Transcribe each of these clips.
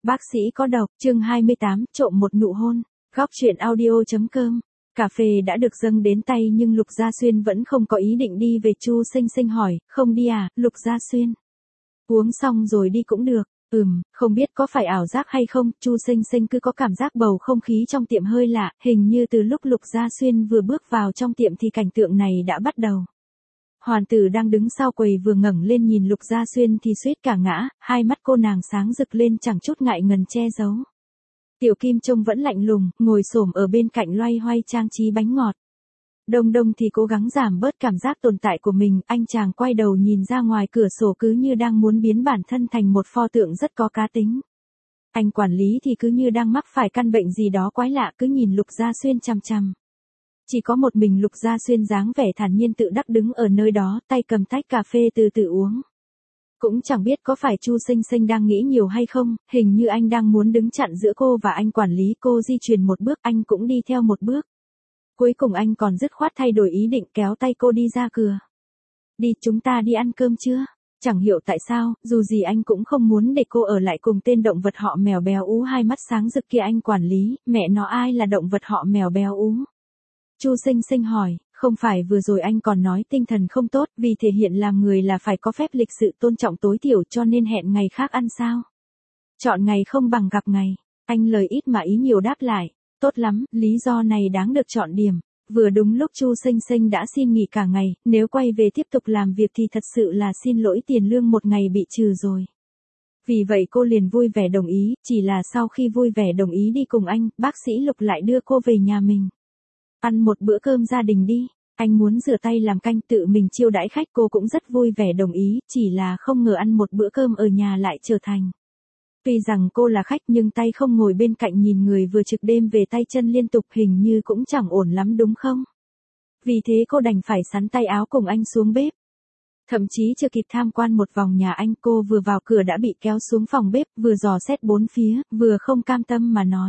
Bác sĩ có độc, chương 28, trộm một nụ hôn. Góc truyện audio.com. Cà phê đã được dâng đến tay nhưng Lục Gia Xuyên vẫn không có ý định đi về. Chu Sinh Sinh hỏi, không đi à, Lục Gia Xuyên? Uống xong rồi đi cũng được. Không biết có phải ảo giác hay không, Chu Sinh Sinh cứ có cảm giác bầu không khí trong tiệm hơi lạ, hình như từ lúc Lục Gia Xuyên vừa bước vào trong tiệm thì cảnh tượng này đã bắt đầu. Hoàn Tử đang đứng sau quầy vừa ngẩng lên nhìn Lục Gia Xuyên thì suýt cả ngã, hai mắt cô nàng sáng rực lên chẳng chút ngại ngần che giấu. Tiểu Kim trông vẫn lạnh lùng, ngồi xổm ở bên cạnh loay hoay trang trí bánh ngọt. Đông Đông thì cố gắng giảm bớt cảm giác tồn tại của mình, anh chàng quay đầu nhìn ra ngoài cửa sổ cứ như đang muốn biến bản thân thành một pho tượng rất có cá tính. Anh quản lý thì cứ như đang mắc phải căn bệnh gì đó quái lạ, cứ nhìn Lục Gia Xuyên chằm chằm. Chỉ có một mình Lục Gia Xuyên dáng vẻ thản nhiên tự đắc đứng ở nơi đó, tay cầm tách cà phê từ từ uống. Cũng chẳng biết có phải Chu Sinh Sinh đang nghĩ nhiều hay không, hình như anh đang muốn đứng chặn giữa cô và anh quản lý. Cô di chuyển một bước, anh cũng đi theo một bước. Cuối cùng anh còn dứt khoát thay đổi ý định, kéo tay cô đi ra cửa. Đi, chúng ta đi ăn cơm chưa? Chẳng hiểu tại sao, dù gì anh cũng không muốn để cô ở lại cùng tên động vật họ mèo béo ú hai mắt sáng rực kia. Anh quản lý, mẹ nó ai là động vật họ mèo béo ú? Chu Sinh Sinh hỏi, không phải vừa rồi anh còn nói tinh thần không tốt, vì thể hiện làm người là phải có phép lịch sự tôn trọng tối thiểu, cho nên hẹn ngày khác ăn sao? Chọn ngày không bằng gặp ngày. Anh lời ít mà ý nhiều đáp lại, tốt lắm, lý do này đáng được chọn điểm. Vừa đúng lúc Chu Sinh Sinh đã xin nghỉ cả ngày, nếu quay về tiếp tục làm việc thì thật sự là xin lỗi, tiền lương một ngày bị trừ rồi. Vì vậy cô liền vui vẻ đồng ý, chỉ là sau khi vui vẻ đồng ý đi cùng anh, bác sĩ Lục lại đưa cô về nhà mình. Ăn một bữa cơm gia đình đi, anh muốn rửa tay làm canh tự mình chiêu đãi khách. Cô cũng rất vui vẻ đồng ý, chỉ là không ngờ ăn một bữa cơm ở nhà lại trở thành. Tuy rằng cô là khách nhưng tay không ngồi bên cạnh nhìn người vừa trực đêm về tay chân liên tục hình như cũng chẳng ổn lắm đúng không? Vì thế cô đành phải xắn tay áo cùng anh xuống bếp. Thậm chí chưa kịp tham quan một vòng nhà anh, cô vừa vào cửa đã bị kéo xuống phòng bếp, vừa dò xét bốn phía, vừa không cam tâm mà nói.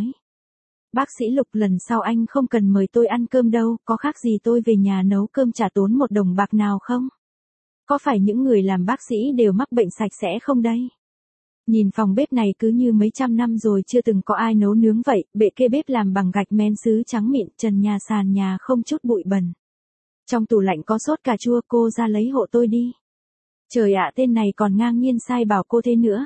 Bác sĩ Lục, lần sau anh không cần mời tôi ăn cơm đâu, có khác gì tôi về nhà nấu cơm trả tốn một đồng bạc nào không? Có phải những người làm bác sĩ đều mắc bệnh sạch sẽ không đây? Nhìn phòng bếp này cứ như mấy trăm năm rồi chưa từng có ai nấu nướng vậy, bệ kê bếp làm bằng gạch men sứ trắng mịn, trần nhà sàn nhà không chút bụi bẩn. Trong tủ lạnh có sốt cà chua, cô ra lấy hộ tôi đi. Trời ạ, tên này còn ngang nhiên sai bảo cô thế nữa.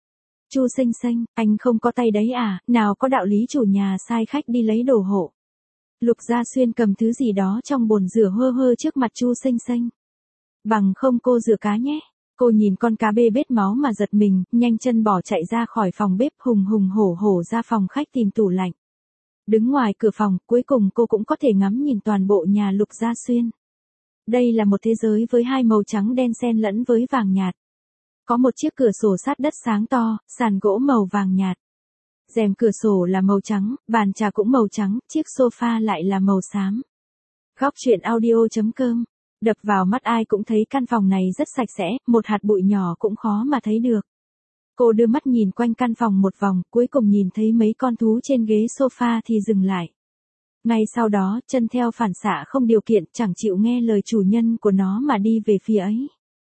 Chu Sinh Sinh, anh không có tay đấy à, nào có đạo lý chủ nhà sai khách đi lấy đồ hộ. Lục Gia Xuyên cầm thứ gì đó trong bồn rửa hơ hơ trước mặt Chu Sinh Sinh. Bằng không cô rửa cá nhé. Cô nhìn con cá bê bết máu mà giật mình, nhanh chân bỏ chạy ra khỏi phòng bếp, hùng hùng hổ hổ ra phòng khách tìm tủ lạnh. Đứng ngoài cửa phòng, cuối cùng cô cũng có thể ngắm nhìn toàn bộ nhà Lục Gia Xuyên. Đây là một thế giới với hai màu trắng đen xen lẫn với vàng nhạt. Có một chiếc cửa sổ sát đất sáng to, sàn gỗ màu vàng nhạt. Rèm cửa sổ là màu trắng, bàn trà cũng màu trắng, chiếc sofa lại là màu xám. Góc truyện audio.com. Đập vào mắt ai cũng thấy căn phòng này rất sạch sẽ, một hạt bụi nhỏ cũng khó mà thấy được. Cô đưa mắt nhìn quanh căn phòng một vòng, cuối cùng nhìn thấy mấy con thú trên ghế sofa thì dừng lại. Ngay sau đó, chân theo phản xạ không điều kiện, chẳng chịu nghe lời chủ nhân của nó mà đi về phía ấy.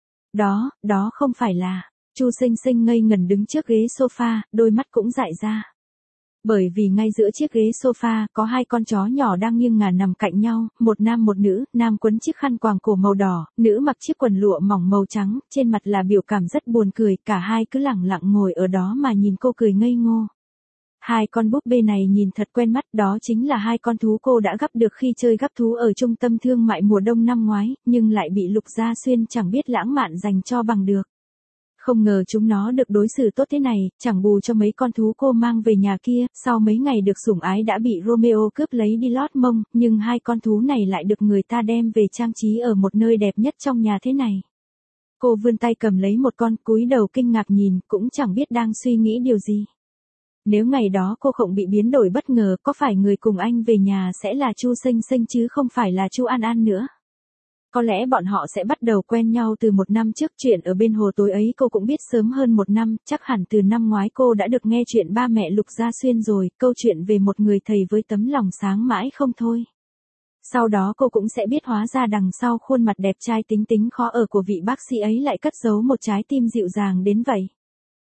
Đó không phải là. Chu Sinh Sinh ngây ngẩn đứng trước ghế sofa, đôi mắt cũng dại ra. Bởi vì ngay giữa chiếc ghế sofa có hai con chó nhỏ đang nghiêng ngả nằm cạnh nhau, một nam một nữ, nam quấn chiếc khăn quàng cổ màu đỏ, nữ mặc chiếc quần lụa mỏng màu trắng, trên mặt là biểu cảm rất buồn cười, cả hai cứ lẳng lặng ngồi ở đó mà nhìn cô cười ngây ngô. Hai con búp bê này nhìn thật quen mắt, đó chính là hai con thú cô đã gắp được khi chơi gắp thú ở trung tâm thương mại mùa đông năm ngoái, nhưng lại bị Lục Gia Xuyên chẳng biết lãng mạn dành cho bằng được. Không ngờ chúng nó được đối xử tốt thế này, chẳng bù cho mấy con thú cô mang về nhà kia, sau mấy ngày được sủng ái đã bị Romeo cướp lấy đi lót mông, nhưng hai con thú này lại được người ta đem về trang trí ở một nơi đẹp nhất trong nhà thế này. Cô vươn tay cầm lấy một con, cúi đầu kinh ngạc nhìn, cũng chẳng biết đang suy nghĩ điều gì. Nếu ngày đó cô không bị biến đổi bất ngờ, có phải người cùng anh về nhà sẽ là Chu Sinh Sinh chứ không phải là Chu An An nữa? Có lẽ bọn họ sẽ bắt đầu quen nhau từ một năm trước. Chuyện ở bên hồ tối ấy cô cũng biết sớm hơn một năm, chắc hẳn từ năm ngoái cô đã được nghe chuyện ba mẹ Lục Gia Xuyên rồi, câu chuyện về một người thầy với tấm lòng sáng mãi không thôi. Sau đó cô cũng sẽ biết hóa ra đằng sau khuôn mặt đẹp trai tính tính khó ở của vị bác sĩ ấy lại cất giấu một trái tim dịu dàng đến vậy.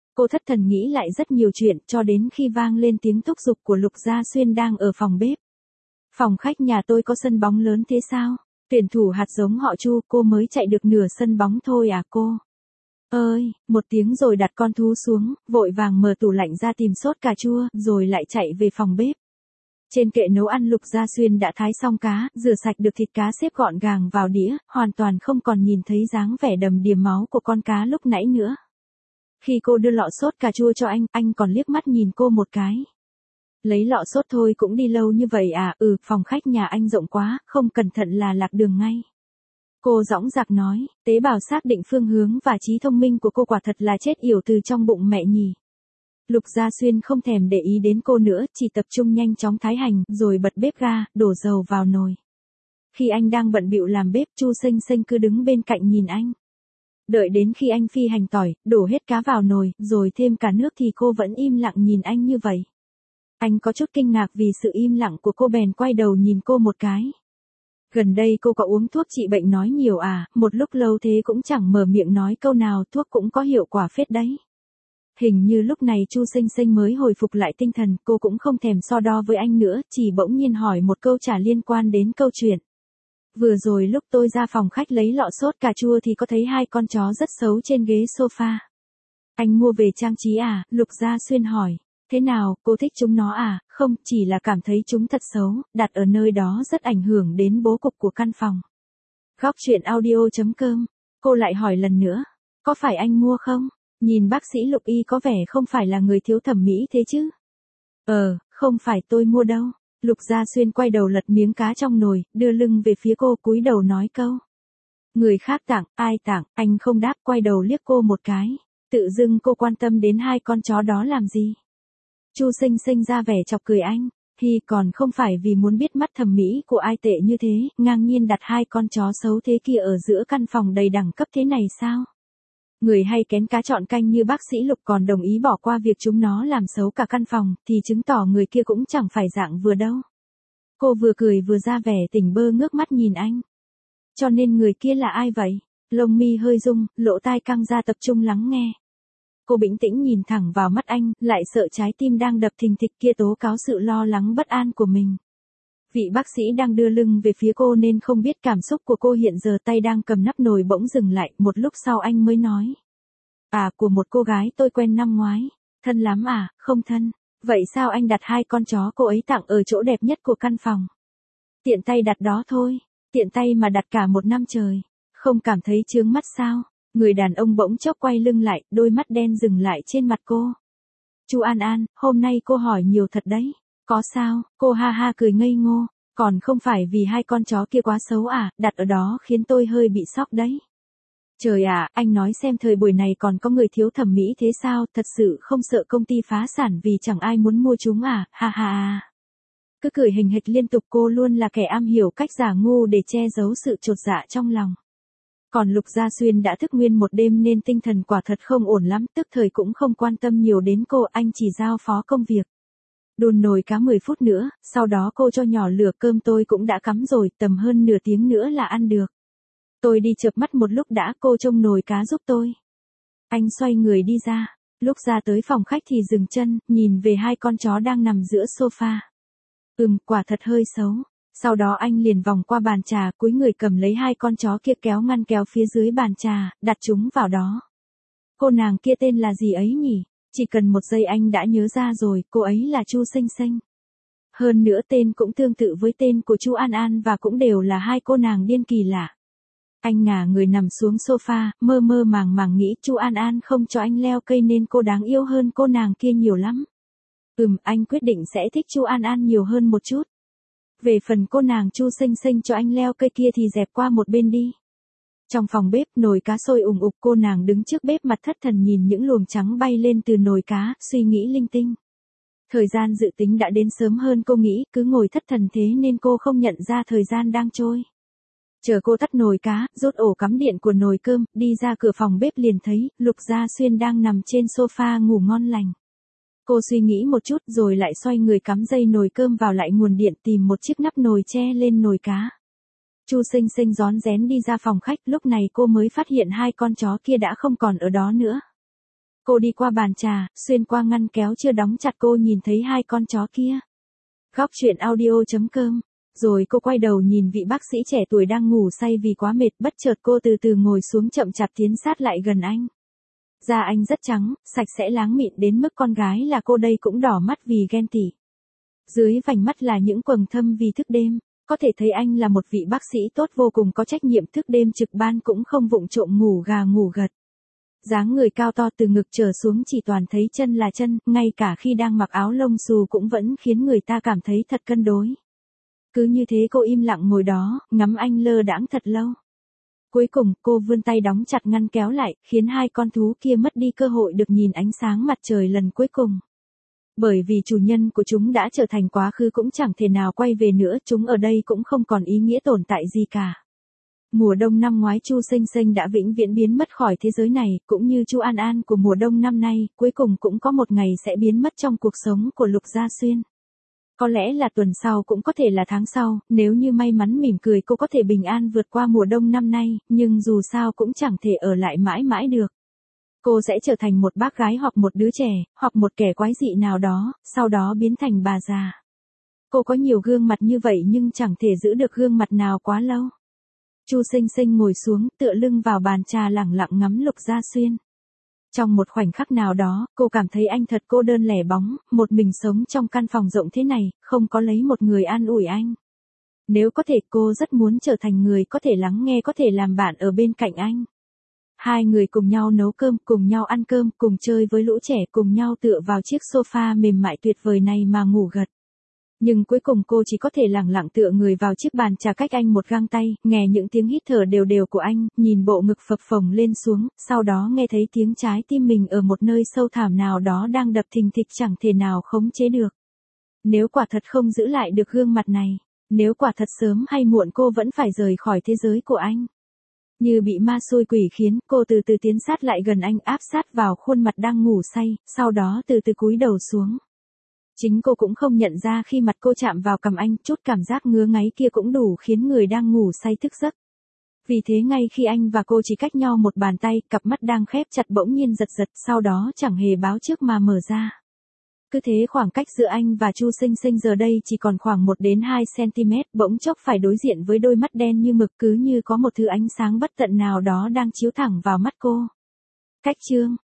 Cô thất thần nghĩ lại rất nhiều chuyện cho đến khi vang lên tiếng thúc giục của Lục Gia Xuyên đang ở phòng bếp. Phòng khách nhà tôi có sân bóng lớn thế sao? Tuyển thủ hạt giống họ Chu, cô mới chạy được nửa sân bóng thôi à cô? Ơi, một tiếng rồi đặt con thú xuống, vội vàng mở tủ lạnh ra tìm sốt cà chua, rồi lại chạy về phòng bếp. Trên kệ nấu ăn Lục Gia Xuyên đã thái xong cá, rửa sạch được thịt cá xếp gọn gàng vào đĩa, hoàn toàn không còn nhìn thấy dáng vẻ đầm đìa máu của con cá lúc nãy nữa. Khi cô đưa lọ sốt cà chua cho anh còn liếc mắt nhìn cô một cái. Lấy lọ sốt thôi cũng đi lâu như vậy à? Phòng khách nhà anh rộng quá, không cẩn thận là lạc đường ngay. Cô dõng dạc nói, tế bào xác định phương hướng và trí thông minh của cô quả thật là chết yểu từ trong bụng mẹ nhỉ. Lục Gia Xuyên không thèm để ý đến cô nữa, chỉ tập trung nhanh chóng thái hành, rồi bật bếp ga, đổ dầu vào nồi. Khi anh đang bận bịu làm bếp, Chu Xênh Xênh cứ đứng bên cạnh nhìn anh. Đợi đến khi anh phi hành tỏi, đổ hết cá vào nồi, rồi thêm cả nước thì cô vẫn im lặng nhìn anh như vậy. Anh có chút kinh ngạc vì sự im lặng của cô bèn quay đầu nhìn cô một cái. Gần đây cô có uống thuốc trị bệnh nói nhiều à? Một lúc lâu thế cũng chẳng mở miệng nói câu nào, thuốc cũng có hiệu quả phết đấy. Hình như lúc này Chu Xênh Xênh mới hồi phục lại tinh thần, cô cũng không thèm so đo với anh nữa, chỉ bỗng nhiên hỏi một câu chả liên quan đến câu chuyện. Vừa rồi lúc tôi ra phòng khách lấy lọ sốt cà chua thì có thấy hai con chó rất xấu trên ghế sofa. Anh mua về trang trí à? Lục Gia Xuyên hỏi. Thế nào, cô thích chúng nó à? Không, chỉ là cảm thấy chúng thật xấu, đặt ở nơi đó rất ảnh hưởng đến bố cục của căn phòng. Góc truyện audio.com. Cô lại hỏi lần nữa. Có phải anh mua không? Nhìn bác sĩ Lục Y có vẻ không phải là người thiếu thẩm mỹ thế chứ? Không phải tôi mua đâu. Lục Gia Xuyên quay đầu lật miếng cá trong nồi, đưa lưng về phía cô cúi đầu nói câu. Người khác tặng, ai tặng, anh không đáp, quay đầu liếc cô một cái. Tự dưng cô quan tâm đến hai con chó đó làm gì? Chu Xênh Xênh ra vẻ chọc cười anh. Còn không phải vì muốn biết mắt thẩm mỹ của ai tệ như thế, ngang nhiên đặt hai con chó xấu thế kia ở giữa căn phòng đầy đẳng cấp thế này sao? Người hay kén cá chọn canh như bác sĩ Lục còn đồng ý bỏ qua việc chúng nó làm xấu cả căn phòng, thì chứng tỏ người kia cũng chẳng phải dạng vừa đâu. Cô vừa cười vừa ra vẻ tỉnh bơ ngước mắt nhìn anh. Cho nên người kia là ai vậy? Lông mi hơi rung, lỗ tai căng ra tập trung lắng nghe. Cô bình tĩnh nhìn thẳng vào mắt anh, lại sợ trái tim đang đập thình thịch kia tố cáo sự lo lắng bất an của mình. Vị bác sĩ đang đưa lưng về phía cô nên không biết cảm xúc của cô hiện giờ, tay đang cầm nắp nồi bỗng dừng lại, một lúc sau anh mới nói. Của một cô gái tôi quen năm ngoái. Thân lắm à? Không thân. Vậy sao anh đặt hai con chó cô ấy tặng ở chỗ đẹp nhất của căn phòng? Tiện tay đặt đó thôi. Tiện tay mà đặt cả một năm trời. Không cảm thấy chướng mắt sao? Người đàn ông bỗng chốc quay lưng lại, đôi mắt đen dừng lại trên mặt cô. Chu An An, hôm nay cô hỏi nhiều thật đấy. Có sao? Cô ha ha cười ngây ngô. Còn không phải vì hai con chó kia quá xấu à, đặt ở đó khiến tôi hơi bị sốc đấy. Trời ạ, anh nói xem thời buổi này còn có người thiếu thẩm mỹ thế sao, thật sự không sợ công ty phá sản vì chẳng ai muốn mua chúng à, ha ha ha. Cứ cười hình hịch liên tục, cô luôn là kẻ am hiểu cách giả ngu để che giấu sự chột dạ trong lòng. Còn Lục Gia Xuyên đã thức nguyên một đêm nên tinh thần quả thật không ổn lắm, tức thời cũng không quan tâm nhiều đến cô, anh chỉ giao phó công việc. Đun nồi cá 10 phút nữa, sau đó cô cho nhỏ lửa, cơm tôi cũng đã cắm rồi, tầm hơn nửa tiếng nữa là ăn được. Tôi đi chợp mắt một lúc đã, cô trông nồi cá giúp tôi. Anh xoay người đi ra, lúc ra tới phòng khách thì dừng chân, nhìn về hai con chó đang nằm giữa sofa. Quả thật hơi xấu. Sau đó anh liền vòng qua bàn trà, cúi người cầm lấy hai con chó kia kéo ngăn kéo phía dưới bàn trà, đặt chúng vào đó. Cô nàng kia tên là gì ấy nhỉ? Chỉ cần một giây anh đã nhớ ra rồi, cô ấy là Chu Xênh Xênh. Hơn nữa tên cũng tương tự với tên của Chu An An và cũng đều là hai cô nàng điên kỳ lạ. Anh ngả người nằm xuống sofa, mơ mơ màng màng nghĩ Chu An An không cho anh leo cây nên cô đáng yêu hơn cô nàng kia nhiều lắm. Anh quyết định sẽ thích Chu An An nhiều hơn một chút. Về phần cô nàng Chu Xênh Xênh cho anh leo cây kia thì dẹp qua một bên đi. Trong phòng bếp, nồi cá sôi ùng ục, cô nàng đứng trước bếp mặt thất thần nhìn những luồng trắng bay lên từ nồi cá, suy nghĩ linh tinh. Thời gian dự tính đã đến sớm hơn cô nghĩ, cứ ngồi thất thần thế nên cô không nhận ra thời gian đang trôi. Chờ cô tắt nồi cá, rút ổ cắm điện của nồi cơm, đi ra cửa phòng bếp liền thấy, Lục Gia Xuyên đang nằm trên sofa ngủ ngon lành. Cô suy nghĩ một chút rồi lại xoay người cắm dây nồi cơm vào lại nguồn điện, tìm một chiếc nắp nồi che lên nồi cá. Chu Xênh Xênh rón rén đi ra phòng khách, lúc này cô mới phát hiện hai con chó kia đã không còn ở đó nữa. Cô đi qua bàn trà, xuyên qua ngăn kéo chưa đóng chặt cô nhìn thấy hai con chó kia. Góc truyện audio.com. Rồi cô quay đầu nhìn vị bác sĩ trẻ tuổi đang ngủ say vì quá mệt, bất chợt cô từ từ ngồi xuống chậm chạp tiến sát lại gần anh. Da anh rất trắng, sạch sẽ láng mịn đến mức con gái là cô đây cũng đỏ mắt vì ghen tị. Dưới vành mắt là những quầng thâm vì thức đêm, có thể thấy anh là một vị bác sĩ tốt vô cùng có trách nhiệm, thức đêm trực ban cũng không vụng trộm ngủ gà ngủ gật. Dáng người cao to từ ngực trở xuống chỉ toàn thấy chân là chân, ngay cả khi đang mặc áo lông xù cũng vẫn khiến người ta cảm thấy thật cân đối. Cứ như thế cô im lặng ngồi đó, ngắm anh lơ đãng thật lâu. Cuối cùng, cô vươn tay đóng chặt ngăn kéo lại, khiến hai con thú kia mất đi cơ hội được nhìn ánh sáng mặt trời lần cuối cùng. Bởi vì chủ nhân của chúng đã trở thành quá khứ cũng chẳng thể nào quay về nữa, chúng ở đây cũng không còn ý nghĩa tồn tại gì cả. Mùa đông năm ngoái Chu Xinh Xinh đã vĩnh viễn biến mất khỏi thế giới này, cũng như Chu An An của mùa đông năm nay, cuối cùng cũng có một ngày sẽ biến mất trong cuộc sống của Lục Gia Xuyên. Có lẽ là tuần sau cũng có thể là tháng sau, nếu như may mắn mỉm cười cô có thể bình an vượt qua mùa đông năm nay, nhưng dù sao cũng chẳng thể ở lại mãi mãi được. Cô sẽ trở thành một bác gái hoặc một đứa trẻ, hoặc một kẻ quái dị nào đó, sau đó biến thành bà già. Cô có nhiều gương mặt như vậy nhưng chẳng thể giữ được gương mặt nào quá lâu. Chu Xinh Xinh ngồi xuống, tựa lưng vào bàn trà lẳng lặng ngắm Lục Gia Xuyên. Trong một khoảnh khắc nào đó, cô cảm thấy anh thật cô đơn lẻ bóng, một mình sống trong căn phòng rộng thế này, không có lấy một người an ủi anh. Nếu có thể cô rất muốn trở thành người có thể lắng nghe, có thể làm bạn ở bên cạnh anh. Hai người cùng nhau nấu cơm, cùng nhau ăn cơm, cùng chơi với lũ trẻ, cùng nhau tựa vào chiếc sofa mềm mại tuyệt vời này mà ngủ gật. Nhưng cuối cùng cô chỉ có thể lẳng lặng tựa người vào chiếc bàn trà cách anh một găng tay, nghe những tiếng hít thở đều đều của anh, nhìn bộ ngực phập phồng lên xuống, sau đó nghe thấy tiếng trái tim mình ở một nơi sâu thẳm nào đó đang đập thình thịch chẳng thể nào khống chế được. Nếu quả thật không giữ lại được gương mặt này, nếu quả thật sớm hay muộn cô vẫn phải rời khỏi thế giới của anh. Như bị ma xui quỷ khiến, cô từ từ tiến sát lại gần anh, áp sát vào khuôn mặt đang ngủ say, sau đó từ từ cúi đầu xuống. Chính cô cũng không nhận ra khi mặt cô chạm vào cằm anh, chút cảm giác ngứa ngáy kia cũng đủ khiến người đang ngủ say thức giấc. Vì thế ngay khi anh và cô chỉ cách nhau một bàn tay, cặp mắt đang khép chặt bỗng nhiên giật giật, sau đó chẳng hề báo trước mà mở ra. Cứ thế khoảng cách giữa anh và Chu Xinh Xinh giờ đây chỉ còn khoảng 1 đến 2 cm, bỗng chốc phải đối diện với đôi mắt đen như mực, cứ như có một thứ ánh sáng bất tận nào đó đang chiếu thẳng vào mắt cô. Cách chương